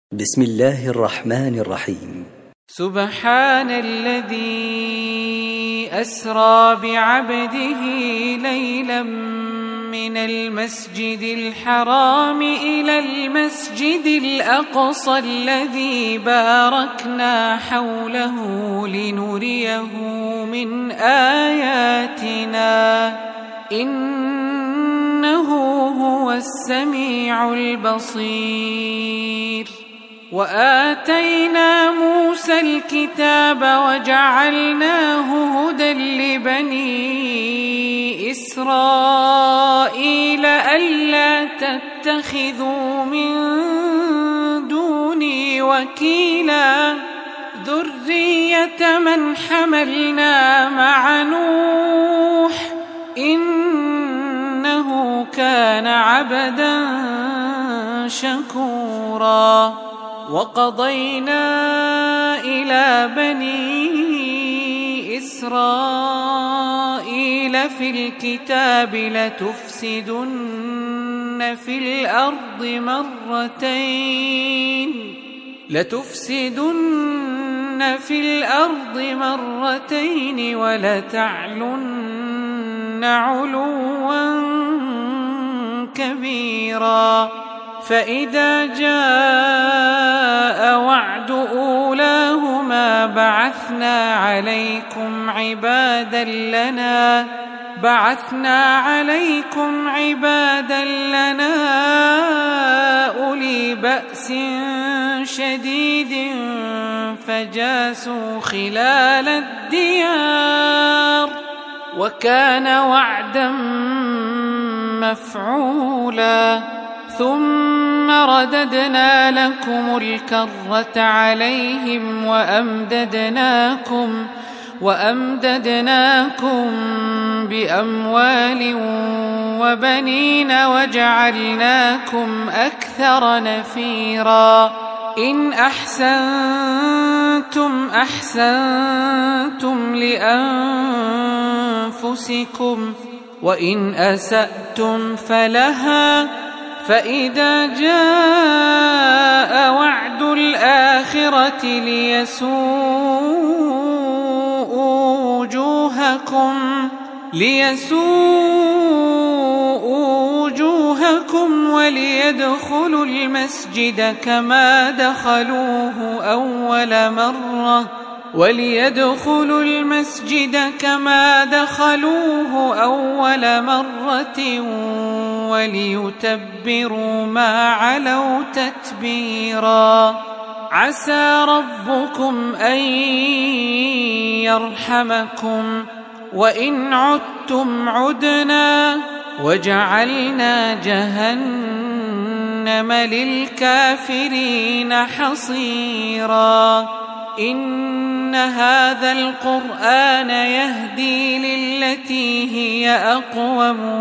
بسم الله الرحمن الرحيم. سبحان الذي أسرى بعبده ليلا من المسجد الحرام إلى المسجد الأقصى الذي باركنا حوله لنريه من آياتنا إنه هو السميع البصير. وآتينا موسى الكتاب وجعلناه هدى لبني إسرائيل ألا تتخذوا من دوني وكيلا ذرية من حملنا مع نوح إنه كان عبدا شكورا. وقضينا إلى بني إسرائيل في الكتاب لتفسدن في الأرض مرتين ولتعلن علوا كبيرا. فإذا جاء وعد أولاهما بعثنا عليكم عبادا لنا أولي بأس شديد فجاسوا خلال الديار وكان وعدا مفعولا. ثم رددنا لكم الكرة عليهم وأمددناكم بأموال وبنين وجعلناكم أكثر نفيرا. إن أحسنتم لأنفسكم وإن أسأتم فلها. فإذا جاء وعد الآخرة ليسوءوا وجوهكم وليدخلوا المسجد كما دخلوه أول مرة وليتبروا ما علوا تتبيرا. عسى ربكم أن يرحمكم وإن عدتم عدنا وجعلنا جهنم للكافرين حصيرا. إن هذا القرآن يهدي للتي هي أقوم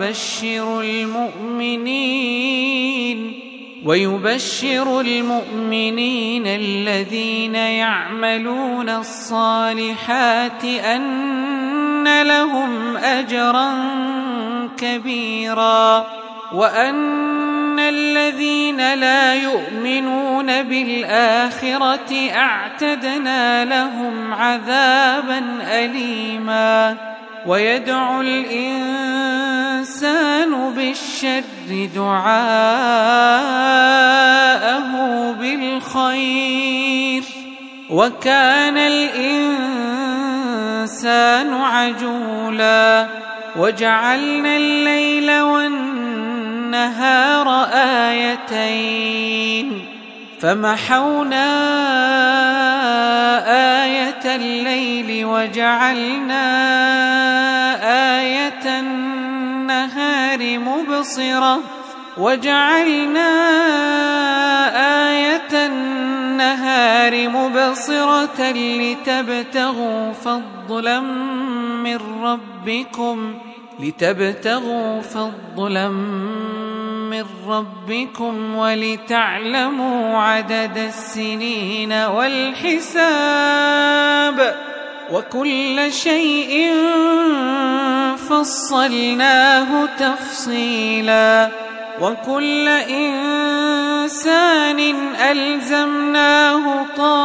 ويبشر المؤمنين الذين يعملون الصالحات أن لهم أجرا كبيرا وأن الذين لا يؤمنون بالآخرة أعتدنا لهم عذابا أليما. ويدعو الإنسان بالشر دعاءه بالخير وكان الإنسان عجولا. وجعلنا الليل والنهار آيتين فمحونا آية الليل وجعلنا آية النهار مبصرة لتبتغوا فضلا من ربكم ولتعلموا عدد السنين والحساب وكل شيء فصلناه تفصيلا. وكل إنسان ألزمناه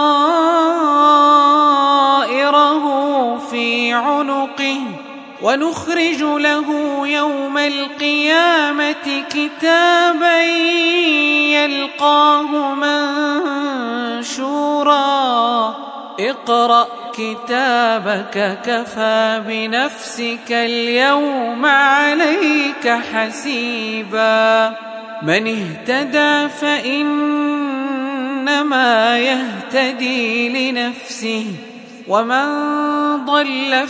طائره في عنقه ونخرج له يوم القيامة كتابا يلقاه منشورا اقرأ كتابك كفى بنفسك اليوم عليك حسيبا من اهتدى فإنما يهتدي لنفسه ومن ضل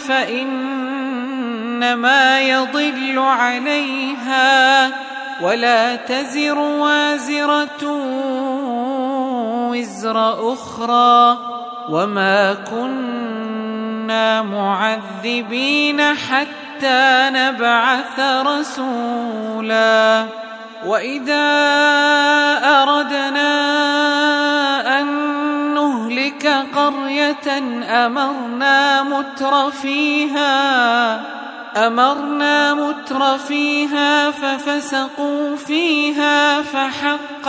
فإنما يضل عليها ولا تزر وازرة وزر أخرى وما كنا معذبين حتى نبعث رسولا وإذا أردنا أن نهلك قرية أمرنا متر فيها ففسقوا فيها فحق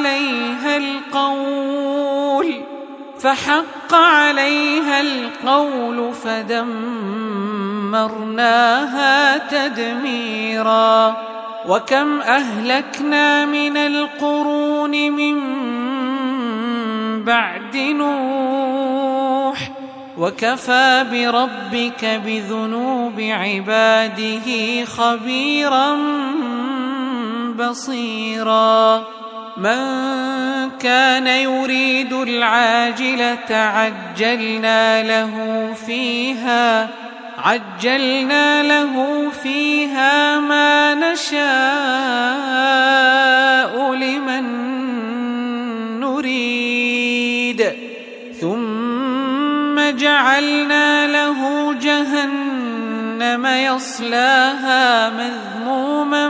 عليها القول فدمرناها تدميرا وكم أهلكنا من القرون من بعد نوح وكفى بربك بذنوب عباده خبيرا بصيرا من كان يريد العاجلة عجلنا له فيها ما نشاء لمن نريد ثم جعلنا له جهنم يصلاها مذموما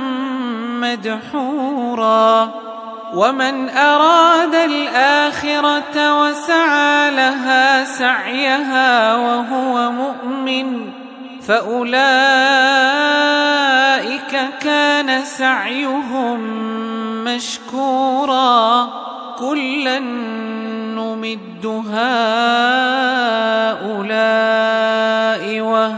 مدحورا ومن أراد الآخرة وسعى لها سعيها وهو مؤمن فأولئك كان سعيهم مشكورا كلا نمد هؤلاء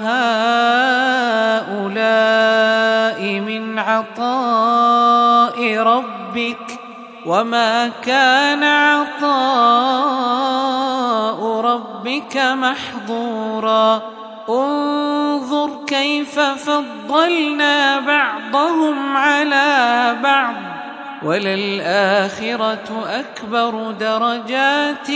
وهؤلاء من عطاء ربك وما كان عطاء ربك محظورا انظر كيف فضلنا بعضهم على بعض وللآخرة أكبر درجات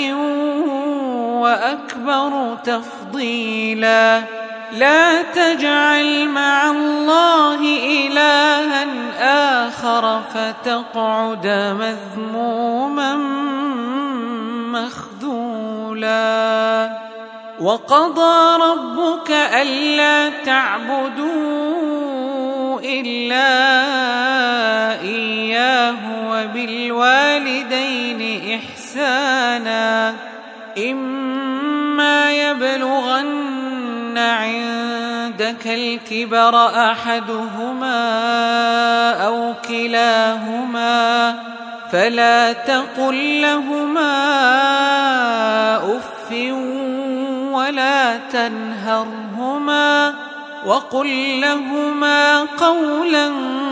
وأكبر تفضيلا لا تجعل مع الله إلها آخر فتقعد مذموما مخذولا وقضى ربك ألا تعبدوا إلا إياه وبالوالدين إحسانا إما يبلغن عندك الكبر أحدهما أو كلاهما فلا تقل لهما أف ولا تنهرهما وقل لهما قولا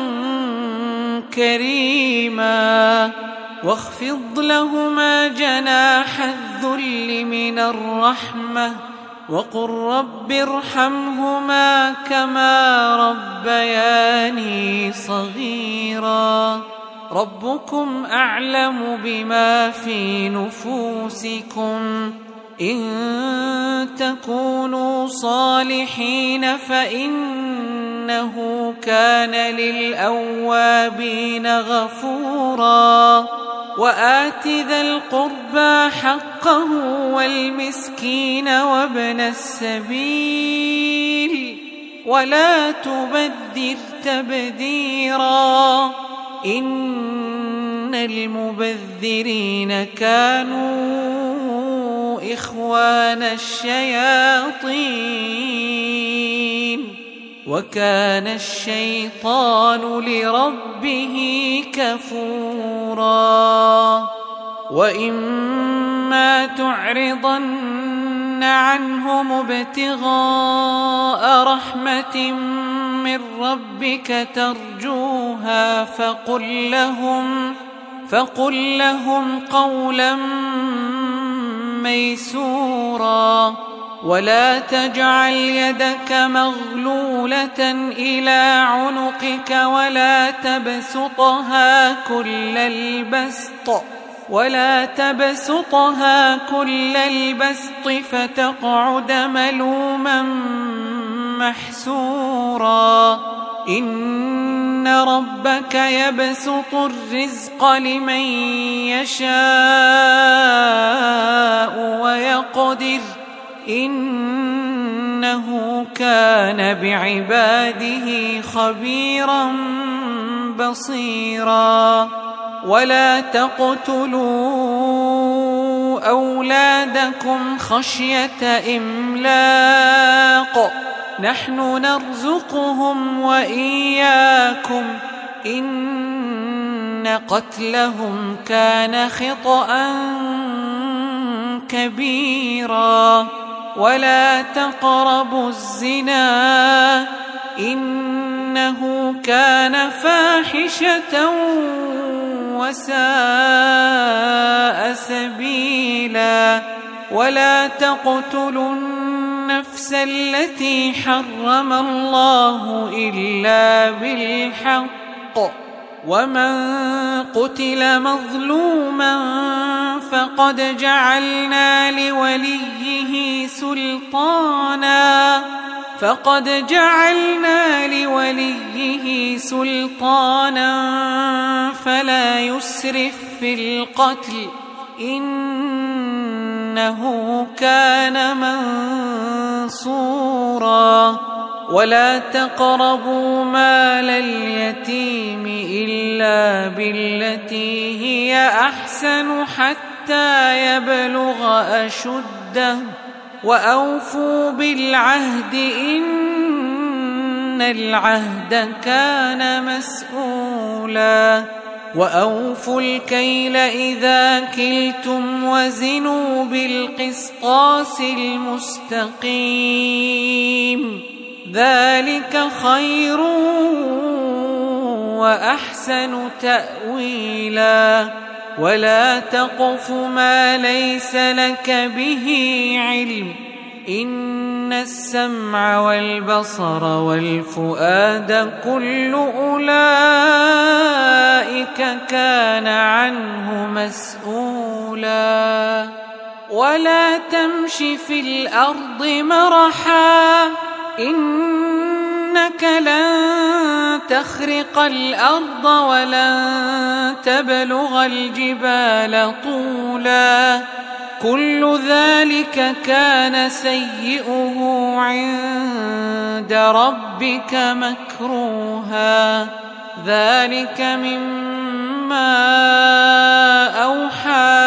كريما واخفض لهما جناح الذل من الرحمة وقل رب ارحمهما كما ربياني صغيرا ربكم أعلم بما في نفوسكم إن تكونوا صالحين فإنه كان للأوابين غفورا وآت ذا القربى حقه والمسكين وابن السبيل ولا تبذر تبذيرا إن المبذرين كانوا إخوان الشياطين وكان الشيطان لربه كفورا وإما تعرضن عنهم ابتغاء رحمة من ربك ترجوها فقل لهم قولا ميسورا ولا تجعل يدك مغلولة إلى عنقك ولا تبسطها كل البسط فتقعد ملوما محسورا إن ربك يبسط الرزق لمن يشاء ويقدر إنه كان بعباده خبيرا بصيرا ولا تقتلوا أولادكم خشية إملاق نحن نرزقهم وإياكم إن قتلهم كان خطأ كبيرا ولا تقربوا الزنا إنه كان فاحشة وساء سبيلا ولا تقتلوا النفس التي حرم الله إلا بالحق ومن قتل مظلوما فقد جعلنا لوليه سلطانا فلا يسرف في القتل إنه كان منصورا ولا تقربوا مال اليتيم إلا بالتي هي أحسن حتى يبلغ أشده وأوفوا بالعهد إن العهد كان مسؤولا وأوفوا الكيل إذا كلتم وزنوا بالقسطاس المستقيم ذلك خير وأحسن تأويلا ولا تقف ما ليس لك به علم إن السمع والبصر والفؤاد كل أولئك كان عنه مسؤولا ولا تمش في الأرض مرحا إنك لن تخرق الأرض ولن تبلغ الجبال طولا كل ذلك كان سيئه عند ربك مكروها ذلك مما أوحى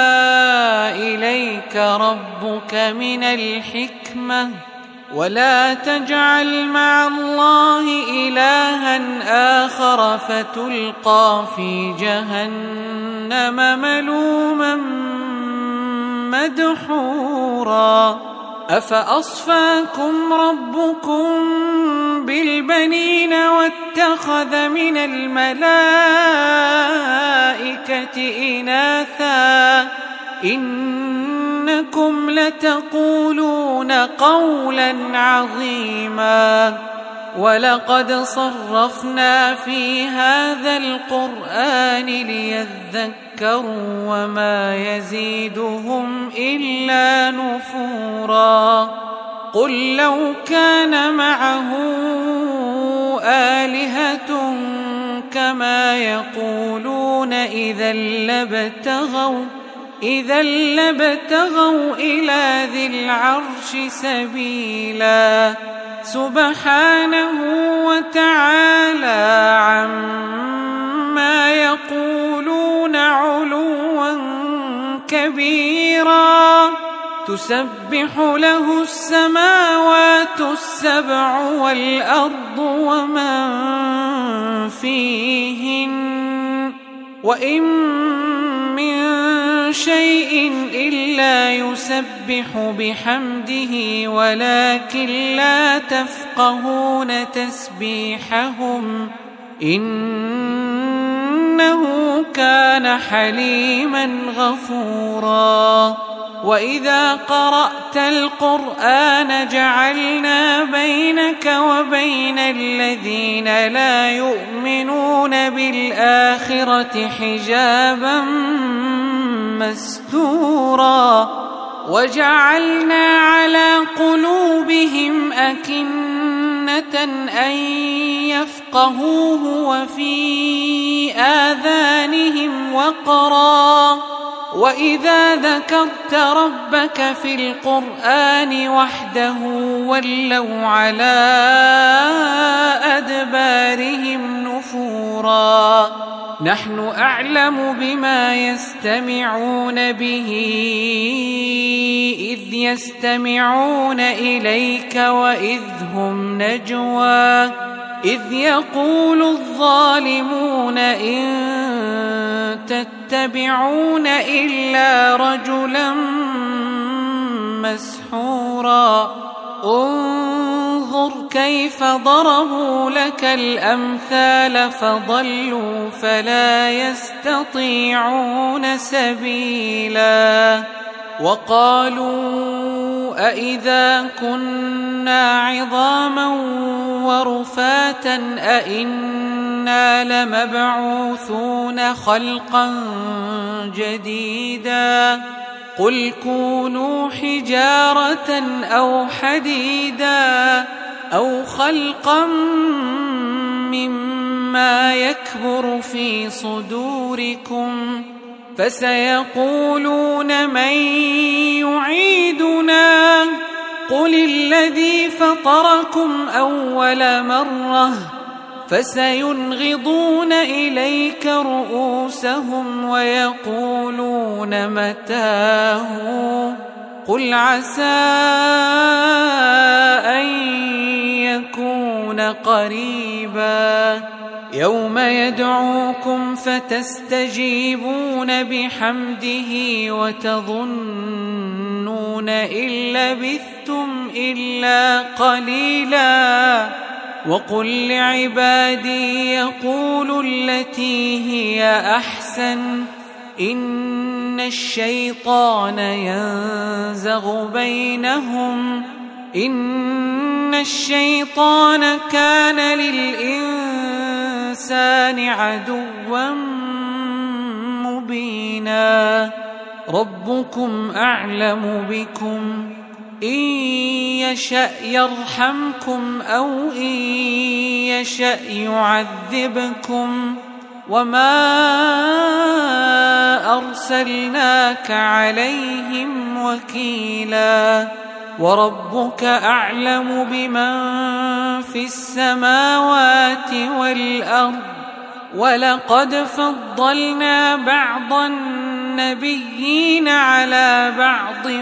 إليك ربك من الحكمة ولا تجعل مع الله إلها آخر فتلقى في جهنم ملوما مدحورا أفأصفاكم ربكم بالبنين واتخذ من الملائكة إناثا إنكم لتقولون قولا عظيما ولقد صرفنا في هذا القرآن ليذكروا وما يزيدهم إلا نفورا قل لو كان معه آلهة كما يقولون إذا لابتغوا إلى ذي العرش سبيلا سبحانه وتعالى عما يقولون علوا كبيرا تسبح له السماوات السبع والأرض ومن فيهن وإن من شيء إلا يسبح بحمده ولكن لا تفقهون تسبيحهم إنه كان حليما غفورا وإذا قرأت القرآن جعلنا بينك وبين الذين لا يؤمنون بالآخرة حجابا مستورا وجعلنا على قلوبهم أكنة أن يفقهوه وفي آذانهم وقرا وإذا ذكرت ربك في القرآن وحده ولوا على أدبارهم نفورا نحن أعلم بما يستمعون به إذ يستمعون إليك وإذ هم نجوى إذ يقول الظالمون إن تتبعون إلا رجلا مسحورا انظر كيف ضربوا لك الأمثال فضلوا فلا يستطيعون سبيلا وقالوا أإذا كنا عظاما ورفاتا أإنا لمبعوثون خلقا جديدا قل كونوا حجارة أو حديدا أو خلقا مما يكبر في صدوركم فسيقولون من يعيدنا قل الذي فطركم أول مرة فسينغضون إليك رؤوسهم ويقولون متاه قل عسى أن يكون قريبا يوم يدعوكم فتستجيبون بحمده وتظنون إن لبثتم إلا قليلا وقل لعبادي يقولوا التي هي أحسن إن الشيطان ينزغ بينهم إن الشيطان كان للإنسان عدوا مبينا ربكم أعلم بكم إن يشأ يرحمكم أو إن يشأ يعذبكم وما أرسلناك عليهم وكيلا وربك أعلم بمن في السماوات والأرض ولقد فضلنا بعض النبيين على بعض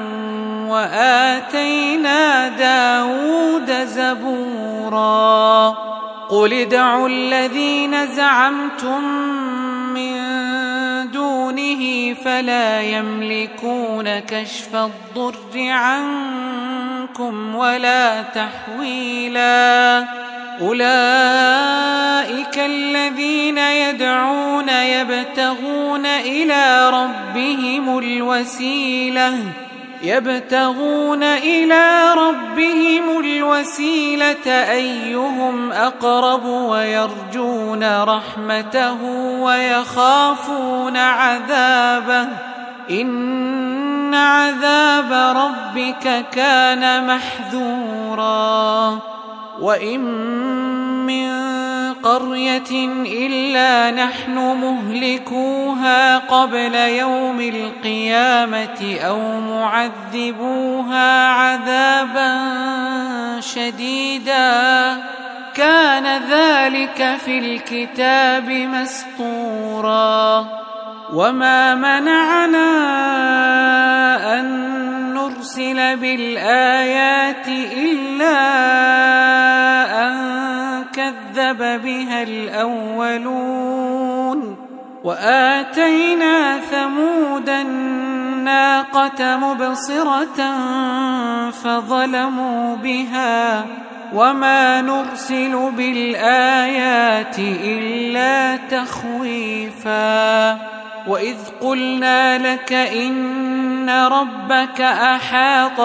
وآتينا داود زبورا قل ادعوا الذين زعمتم من دونه فلا يملكون كشف الضر عنكم ولا تحويلا أولئك الذين يدعون يبتغون إلى ربهم الوسيلة أيهم أقرب ويرجون رحمته ويخافون عذابه إن عذاب ربك كان محذورا وإن من قرية إلا نحن مهلكوها قبل يوم القيامة أو معذبوها عذابا شديدا كان ذلك في الكتاب مسطورا وما منعنا أن بالآيات إلا أن كذب بها الأولون وآتينا ثمود الناقة مبصرة فظلموا بها وما نرسل بالآيات إلا تخويفا وإذ قلنا لك إن ربك أحاط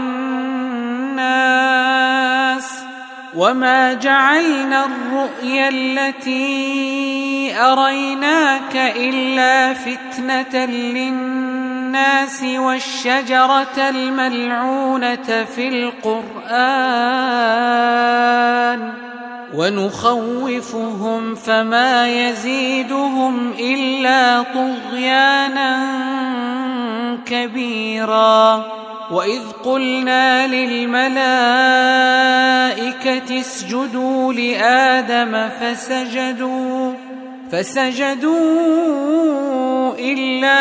بالناس وما جعلنا الرؤيا التي أريناك إلا فتنة للناس والشجرة الملعونة في القرآن ونخوفهم فما يزيدهم إلا طغيانا كبيرا وإذ قلنا للملائكة اسجدوا لآدم فسجدوا إلا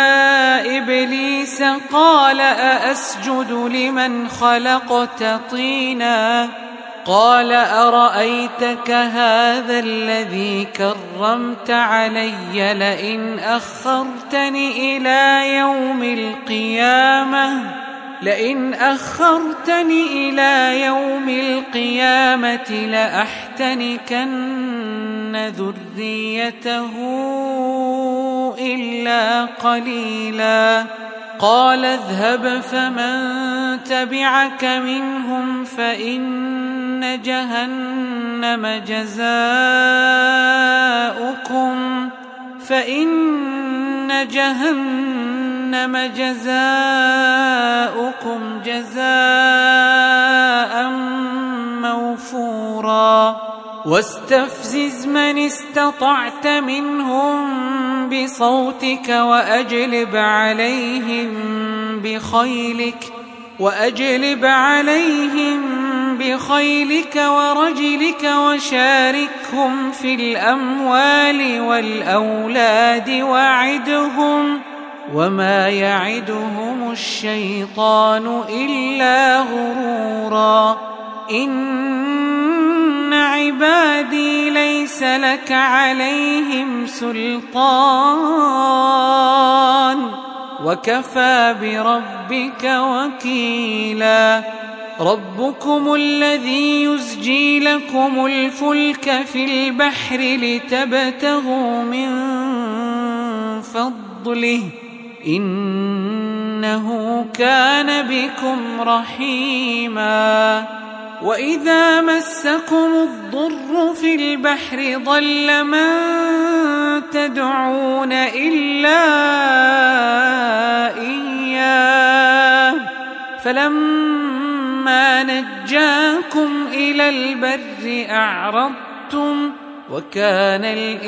إبليس قال أأسجد لمن خلقت طينا قال أرأيتك هذا الذي كرمت علي لئن أخرتني إلى يوم القيامة لأحتنكن ذريته إلا قليلا قال اذهب فمن تبعك منهم فإن جهنم جزاؤكم جزاء موفورا واستفزز من استطعت منهم بصوتك وأجلب عليهم بخيلك ورجلك وشاركهم في الأموال والأولاد وعدهم وما يعدهم الشيطان إلا غرورا إن عبادي ليس لك عليهم سلطان وكفى بربك وكيلا ربكم الذي يزجي لكم الفلك في البحر لتبتغوا من فضله إنه كان بكم رحيما وإذا مسكم الضر في البحر ضل من تدعون إلا إياه فلما نجاكم إلى البر أعرضتم وكان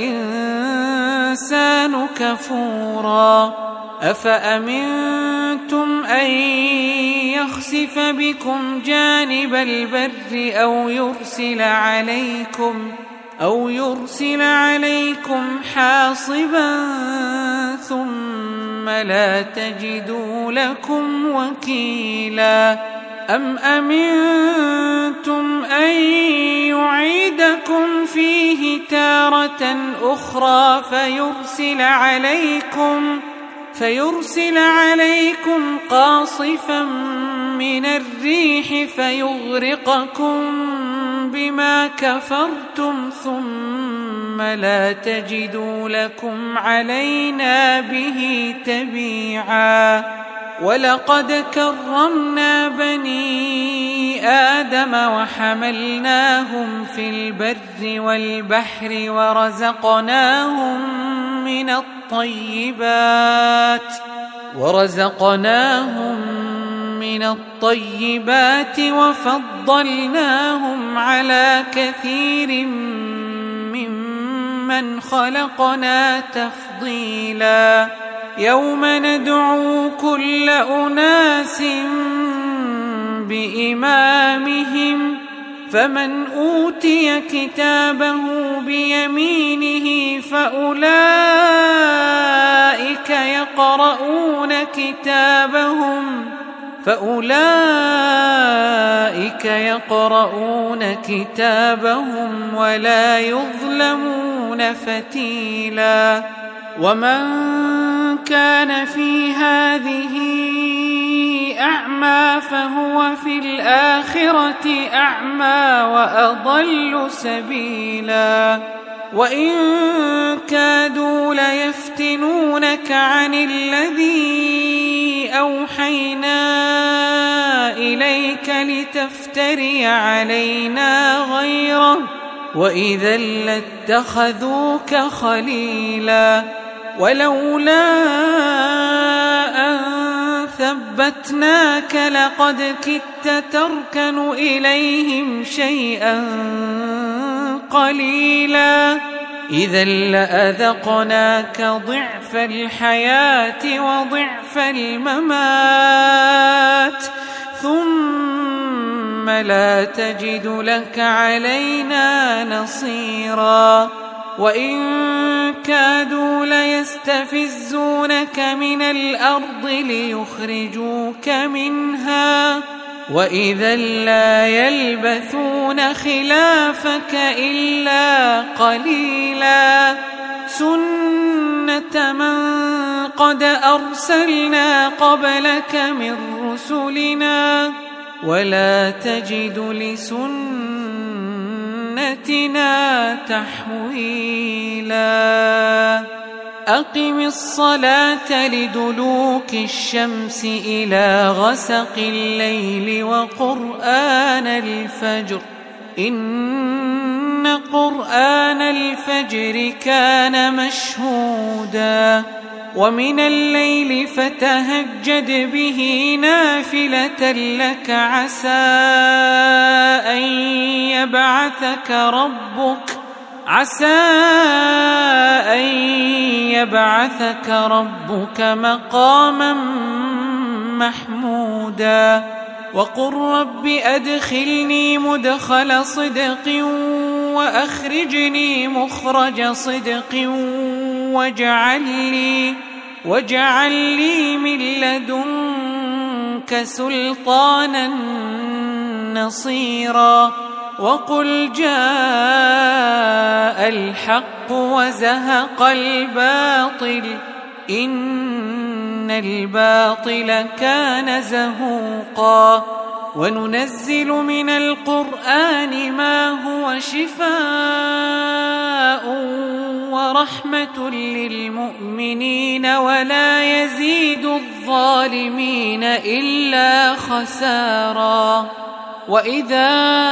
الإنسان كفورا أفأمنتم أن يخسف بكم جانب البر أو يرسل عليكم حاصبا ثم لا تجدوا لكم وكيلا أم أمنتم أن يعيدكم فيه تارة أخرى فيرسل عليكم قاصفا من الريح فيغرقكم بما كفرتم ثم لا تجدوا لكم علينا به تبيعا ولقد كرمنا بني آدم وحملناهم في البر والبحر ورزقناهم من الطيبات وفضلناهم على كثير ممن خلقنا تفضيلا يوم ندعو كل أناس بإمامهم فمن أوتي كتابه بيمينه فأولئك يقرؤون كتابهم فأولئك يقرؤون كتابهم ولا يظلمون فتيلا. ومن كان في هذه أعمى فهو في الآخرة أعمى وأضل سبيلا. وإن كادوا ليفتنونك عن الذي أوحينا إليك لتفتري علينا غيره وإذا لاتخذوك خليلا. ولولا أن ثبتناك لقد كدت تركن إليهم شيئا قليلا. إذا لأذقناك ضعف الحياة وضعف الممات ثم لا تجد لك علينا نصيرا. وإن كادوا ليستفزونك من الأرض ليخرجوك منها وإذا لا يلبثون خلافك إلا قليلا. سنة من قد أرسلنا قبلك من رسلنا ولا تجد لسنتنا تحويلا. أقم الصلاة لدلوك الشمس إلى غسق الليل وقرآن الفجر إن قرآن الفجر كان مشهودا. ومن الليل فتهجد به نافلة لك عسى أن يبعثك ربك مقاما محمودا. وقل رب أدخلني مدخل صدق وأخرجني مخرج صدق واجعل لي من لدنك سلطانا نصيرا. وقل جاء الحق وزهق الباطل إن الباطل كان زهوقا. وننزل من القرآن ما هو شفاء ورحمة للمؤمنين ولا يزيد الظالمين إلا خسارا. وإذا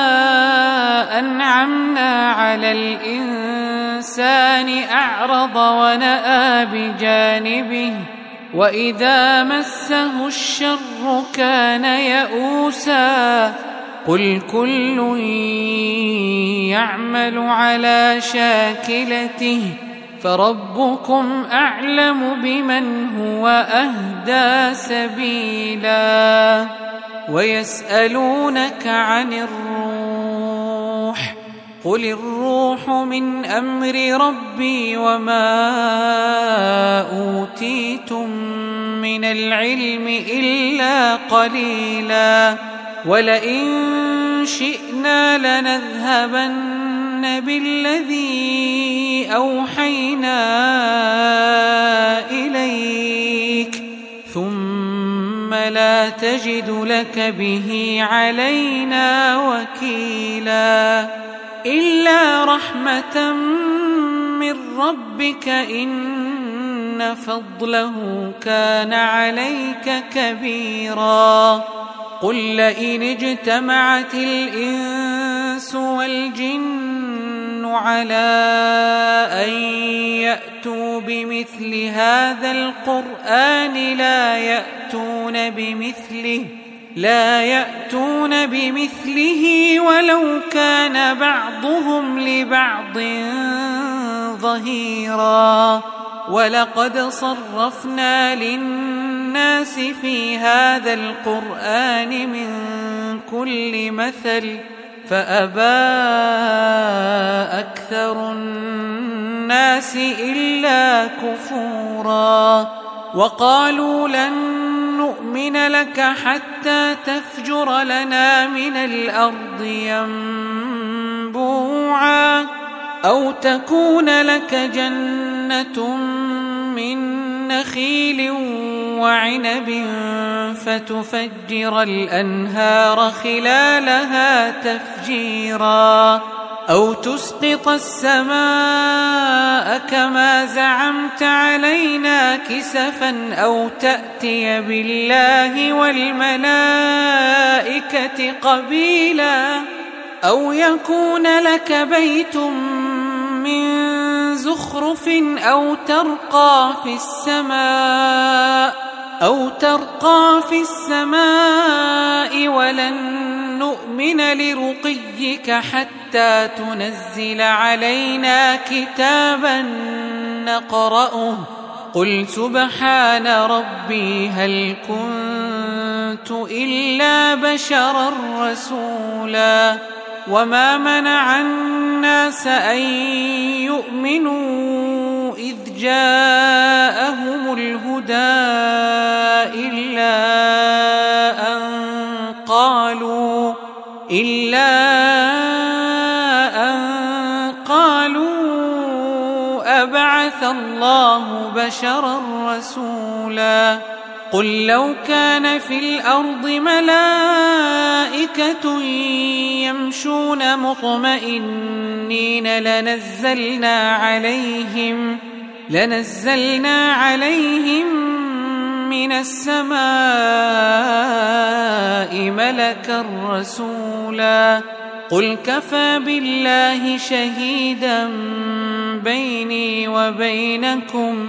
أنعمنا على الإنسان أعرض ونأى بجانبه وإذا مسه الشر كان يئوسا. قل كل يعمل على شاكلته فربكم أعلم بمن هو أهدى سبيلا. ويسألونك عن الروح قل الروح من أمر ربي وما أوتيتم من العلم إلا قليلا. ولئن شئنا لنذهبن بالذي أوحينا إليك ثم لا تجد لك به علينا وكيلا. إلا رحمة من ربك إن فضله كان عليك كبيرا. قل لئن اجتمعت الإنس والجن على أن يأتوا بمثل هذا القرآن لا يأتون بمثله ولو كان بعضهم لبعض ظهيرا. ولقد صرفنا للناس في هذا القرآن من كل مثل فأبى أكثر الناس إلا كفورا. وقالوا لن نؤمن لك حتى تفجر لنا من الأرض ينبوعا أو تكون لك جنة من نخيل وعنب فتفجر الأنهار خلالها تفجيرا أو تسقط السماء كما زعمت علينا كسفا أو تأتي بالله والملائكة قبيلا أو يكون لك بيت من زخرف أو ترقى في السماء ولن نؤمن لرقيك حتى تنزل علينا كتابا نقرأه قل سبحان ربي هل كنت إلا بشرا رسولا وما منع الناس أن يؤمنوا إذ جاءهم الهدى إلا أن قالوا أبعث الله بشرا رسولا قل لو كان في الأرض ملائكة يمشون مطمئنين لنزلنا عليهم من السماء ملكا رسولا قل كفى بالله شهيدا بيني وبينكم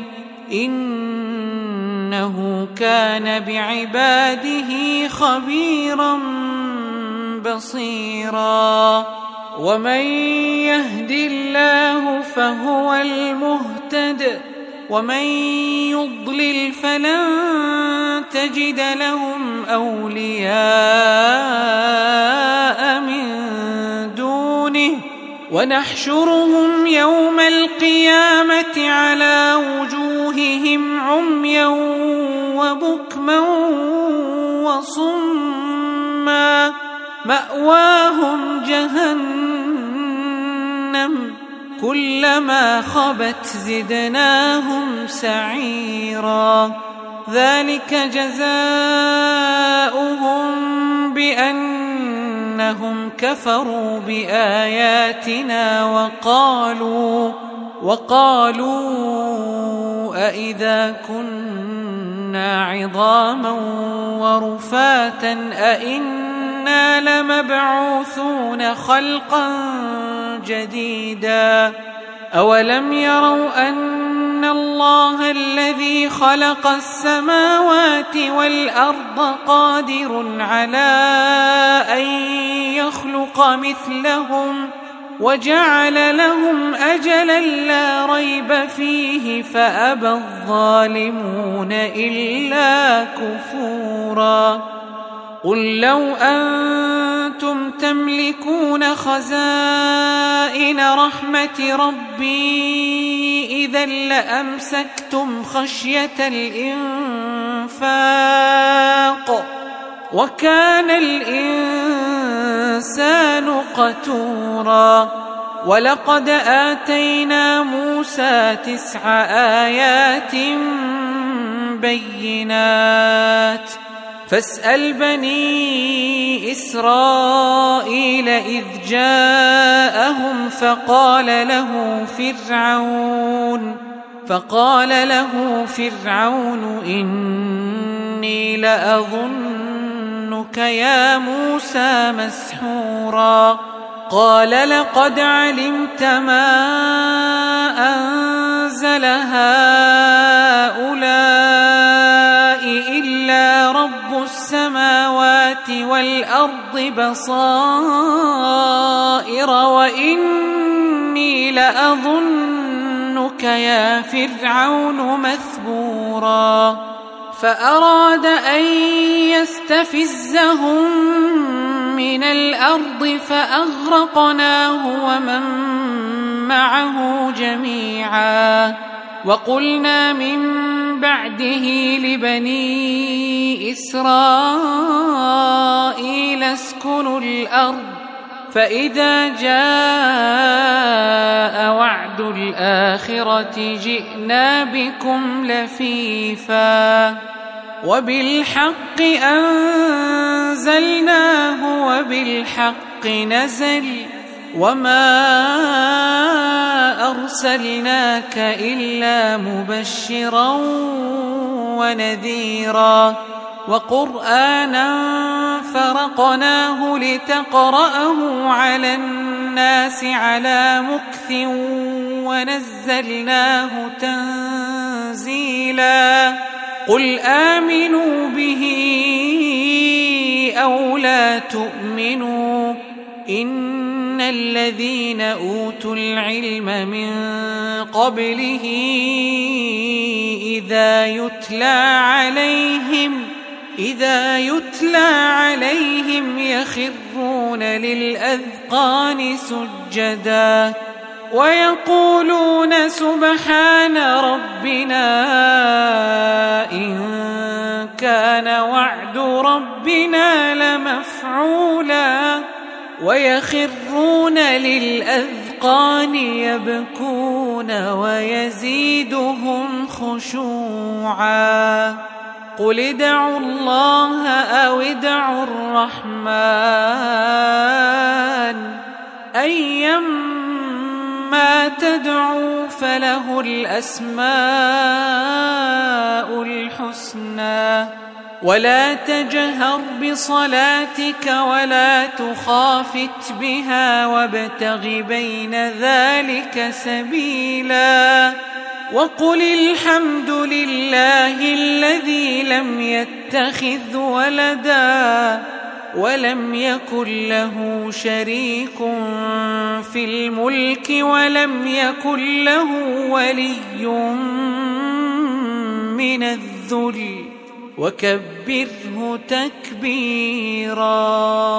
إنه كان بعباده خبيرا بصيرا ومن يهد الله فهو المهتد ومن يضلل فلن تجد لهم أولياء من دونه ونحشرهم يوم القيامة على وجوههم عميا وبكما وصما مأواهم جهنم كلما خبت زدناهم سعيرا ذلك جزاؤهم بأنهم كفروا بآياتنا وقالوا أئذا كنا عظاما ورفاتا أئنا لمبعوثون خلقا جديدا أولم يروا أن الله الذي خلق السماوات والأرض قادر على أن يخلق مثلهم وجعل لهم أجلا لا ريب فيه فأبى الظالمون إلا كفورا قل لو أنتم تملكون خزائن رحمة ربي إذا لأمسكتم خشية الإنفاق وكان الإنسان قتورا ولقد آتينا موسى 9 آيات بينات فاسأل بني إسرائيل إذ جاءهم فقال له فرعون إني لأظنك يا موسى مسحورا قال لقد علمت ما أنزل هؤلاء إلا رب السماوات والأرض بصائر وإني لأظنك يا فرعون مثبورا فأراد أن يستفزهم من الأرض فأغرقناه ومن معه جميعا وقلنا من بعده لبني إسرائيل اسكنوا الأرض فإذا جاء وعد الآخرة جئنا بكم لفيفا وبالحق أنزلناه وبالحق نزل وما أرسلناك إلا مبشرا ونذيرا وقرآنا فرقناه لتقرأه على الناس على مكث ونزلناه تنزيلا قل آمنوا به أو لا تؤمنوا إن الذين أوتوا العلم من قبله إذا يتلى عليهم يخرون للأذقان سجدا ويقولون سبحان ربنا إن كان وعد ربنا لمفعولا ويخرون للأذقان يبكون ويزيدهم خشوعا قل ادعوا الله أو ادعوا الرحمن أيما تدعوا فله الأسماء الحسنى ولا تجهر بصلاتك ولا تخافت بها وابتغ بين ذلك سبيلا وقل الحمد لله الذي لم يتخذ ولدا ولم يكن له شريك في الملك ولم يكن له ولي من الذل وكبره تكبيرا.